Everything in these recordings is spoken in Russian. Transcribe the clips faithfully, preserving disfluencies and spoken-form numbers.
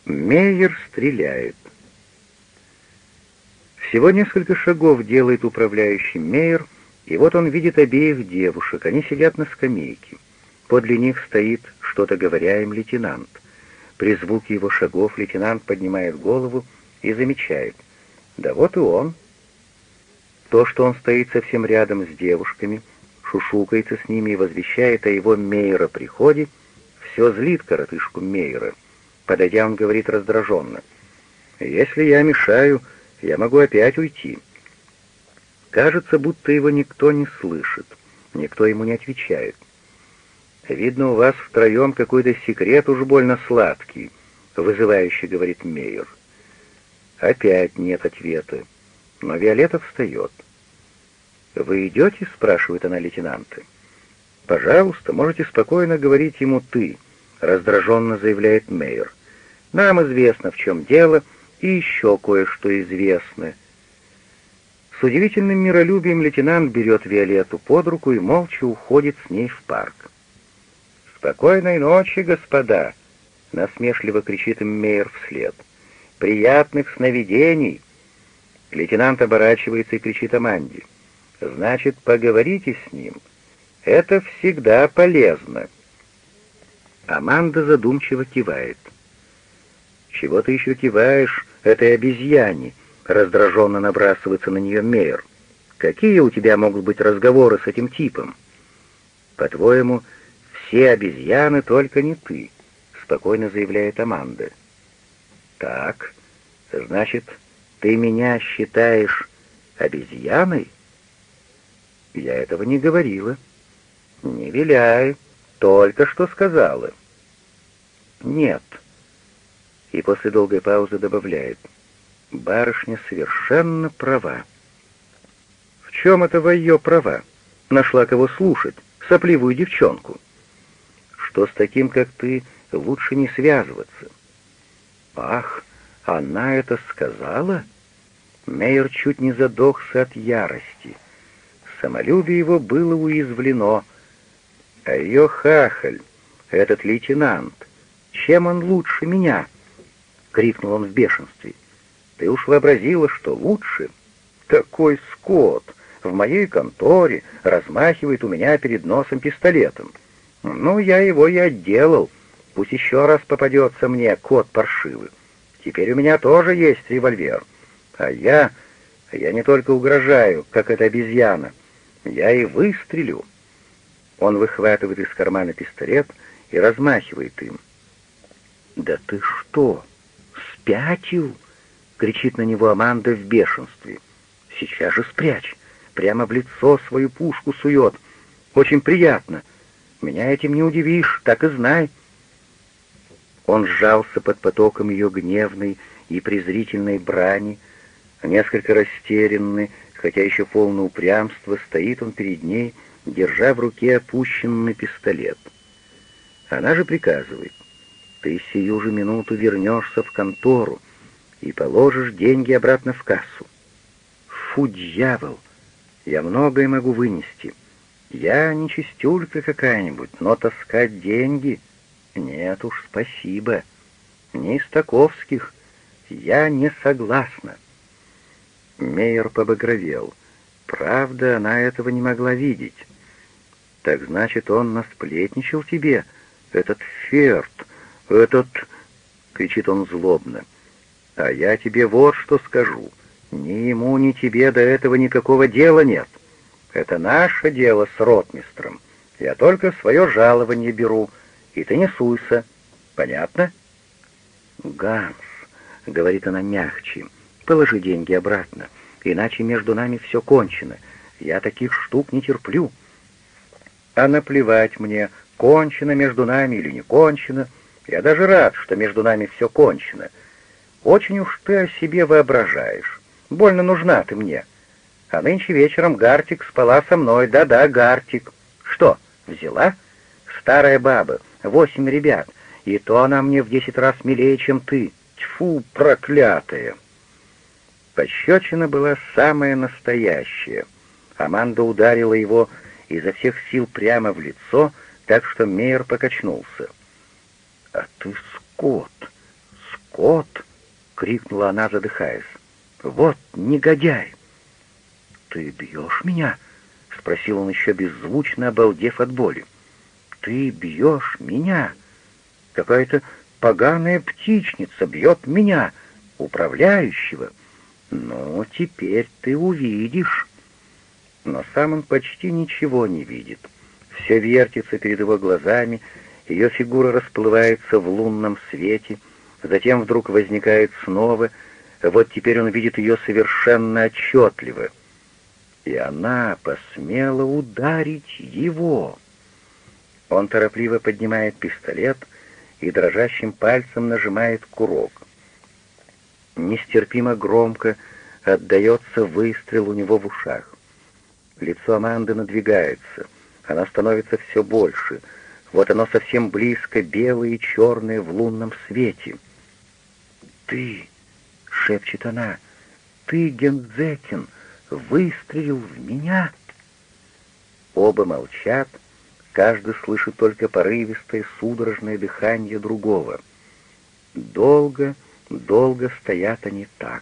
Мейер стреляет. Всего несколько шагов делает управляющий Мейер, и вот он видит обеих девушек. Они сидят на скамейке. Подле них стоит, что-то говоря им, лейтенант. При звуке его шагов лейтенант поднимает голову и замечает. Да вот и он. То, что он стоит совсем рядом с девушками, шушукается с ними и возвещает о его Мейера приходе, все злит коротышку Мейера. Подойдя, он говорит раздраженно. «Если я мешаю, я могу опять уйти». Кажется, будто его никто не слышит, никто ему не отвечает. «Видно, у вас втроем какой-то секрет уж больно сладкий», — вызывающе говорит Мейер. Опять нет ответа, но Виолетта встает. «Вы идете?» — спрашивает она лейтенанта. «Пожалуйста, можете спокойно говорить ему «ты», — раздраженно заявляет Мейер. «Нам известно, в чем дело, и еще кое-что известно». С удивительным миролюбием лейтенант берет Виолетту под руку и молча уходит с ней в парк. «Спокойной ночи, господа!» — насмешливо кричит им Мейер вслед. «Приятных сновидений!» Лейтенант оборачивается и кричит Аманде. «Значит, поговорите с ним. Это всегда полезно». Аманда задумчиво кивает. «Чего ты еще киваешь этой обезьяне?» — раздраженно набрасывается на нее Мейер. «Какие у тебя могут быть разговоры с этим типом?» «По-твоему, все обезьяны, только не ты», — спокойно заявляет Аманда. «Так, значит, ты меня считаешь обезьяной?» «Я этого не говорила». «Не виляй, только что сказала». «Нет». И после долгой паузы добавляет. «Барышня совершенно права». «В чем это во ее права? Нашла кого слушать, сопливую девчонку». «Что с таким, как ты, лучше не связываться». «Ах, она это сказала?» Мейер чуть не задохся от ярости. Самолюбие его было уязвлено. А ее хахаль, этот лейтенант, чем он лучше меня? — крикнул он в бешенстве. «Ты уж вообразила, что лучше? Такой скот в моей конторе размахивает у меня перед носом пистолетом. Ну, я его и отделал. Пусть еще раз попадется мне кот паршивый. Теперь у меня тоже есть револьвер. А я... я не только угрожаю, как эта обезьяна. Я и выстрелю». Он выхватывает из кармана пистолет и размахивает им. «Да ты что, спятил?» — кричит на него Аманда в бешенстве. «Сейчас же спрячь! Прямо в лицо свою пушку сует. Очень приятно. Меня этим не удивишь, так и знай». Он сжался под потоком ее гневной и презрительной брани. Несколько растерянный, хотя еще полный упрямства, стоит он перед ней, держа в руке опущенный пистолет. Она же приказывает. «Ты сию же минуту вернешься в контору и положишь деньги обратно в кассу». Фу, дьявол! Я многое могу вынести. Я не чистюлька какая-нибудь, но таскать деньги... Нет уж, спасибо. Не из таковских. Я не согласна. Мейер побагровел. Правда, она этого не могла видеть. «Так значит, он насплетничал тебе? Этот Ферд, этот...» — кричит он злобно. «А я тебе вот что скажу. Ни ему, ни тебе до этого никакого дела нет. Это наше дело с ротмистром. Я только свое жалование беру, и ты не суйся. Понятно?» «Ганс», — говорит она мягче, — «положи деньги обратно, иначе между нами все кончено. Я таких штук не терплю». «А наплевать мне, кончено между нами или не кончено. Я даже рад, что между нами все кончено. Очень уж ты о себе воображаешь. Больно нужна ты мне. А нынче вечером Гартик спала со мной. Да-да, Гартик. Что, взяла? Старая баба, восемь ребят, и то она мне в десять раз милее, чем ты. Тьфу, проклятая!» Пощечина была самая настоящая. Аманда ударила его изо всех сил прямо в лицо, так что Мейер покачнулся. «А ты скот, скот!» — крикнула она, задыхаясь. «Вот негодяй!» «Ты бьешь меня?» — спросил он еще беззвучно, обалдев от боли. «Ты бьешь меня? Какая-то поганая птичница бьет меня, управляющего. Ну, теперь ты увидишь». Но сам он почти ничего не видит. Все вертится перед его глазами, ее фигура расплывается в лунном свете, затем вдруг возникает снова, вот теперь он видит ее совершенно отчетливо. И она посмела ударить его. Он торопливо поднимает пистолет и дрожащим пальцем нажимает курок. Нестерпимо громко отдается выстрел у него в ушах. Лицо Аманды надвигается, она становится все больше. Вот оно совсем близко, белое и черное в лунном свете. «Ты!» — шепчет она. «Ты, Гензекин, выстрелил в меня?» Оба молчат, каждый слышит только порывистое судорожное дыхание другого. Долго, долго стоят они так.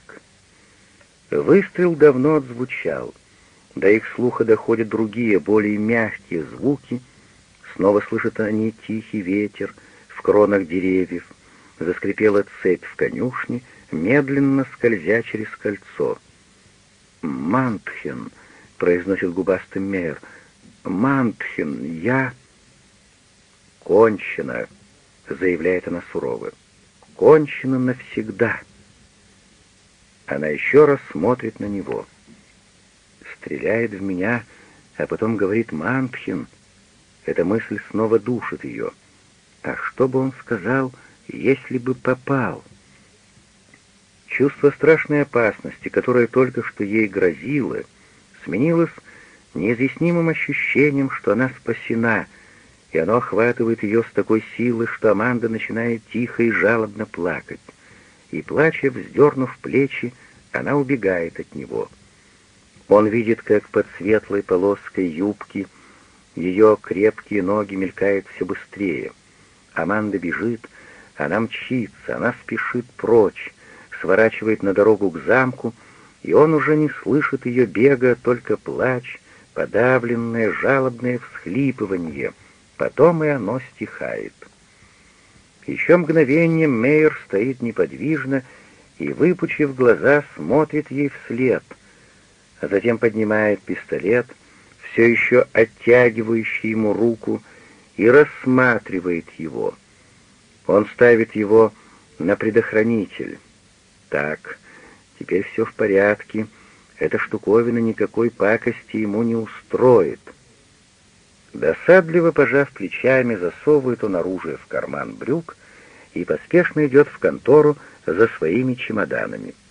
Выстрел давно отзвучал. До их слуха доходят другие, более мягкие звуки. Снова слышат они тихий ветер в кронах деревьев. Заскрипела цепь в конюшне, медленно скользя через кольцо. «Мантхен», — произносит губастый Мейер, — «Мантхен, я...» «Кончено», — заявляет она сурово, — «кончено навсегда». Она еще раз смотрит на него. Стреляет в меня, а потом говорит «Мантхен». Эта мысль снова душит ее. А что бы он сказал, если бы попал? Чувство страшной опасности, которое только что ей грозило, сменилось неизъяснимым ощущением, что она спасена, и оно охватывает ее с такой силой, что Аманда начинает тихо и жалобно плакать. И, плача, вздернув плечи, она убегает от него. Он видит, как под светлой полоской юбки ее крепкие ноги мелькают все быстрее. Аманда бежит, она мчится, она спешит прочь, сворачивает на дорогу к замку, и он уже не слышит ее бега, только плач, подавленное, жалобное всхлипывание. Потом и оно стихает. Еще мгновение Мейер стоит неподвижно и, выпучив глаза, смотрит ей вслед, а затем поднимает пистолет, все еще оттягивающий ему руку, и рассматривает его. Он ставит его на предохранитель. Так, теперь все в порядке, эта штуковина никакой пакости ему не устроит. Досадливо пожав плечами, засовывает он оружие в карман брюк и поспешно идет в контору за своими чемоданами.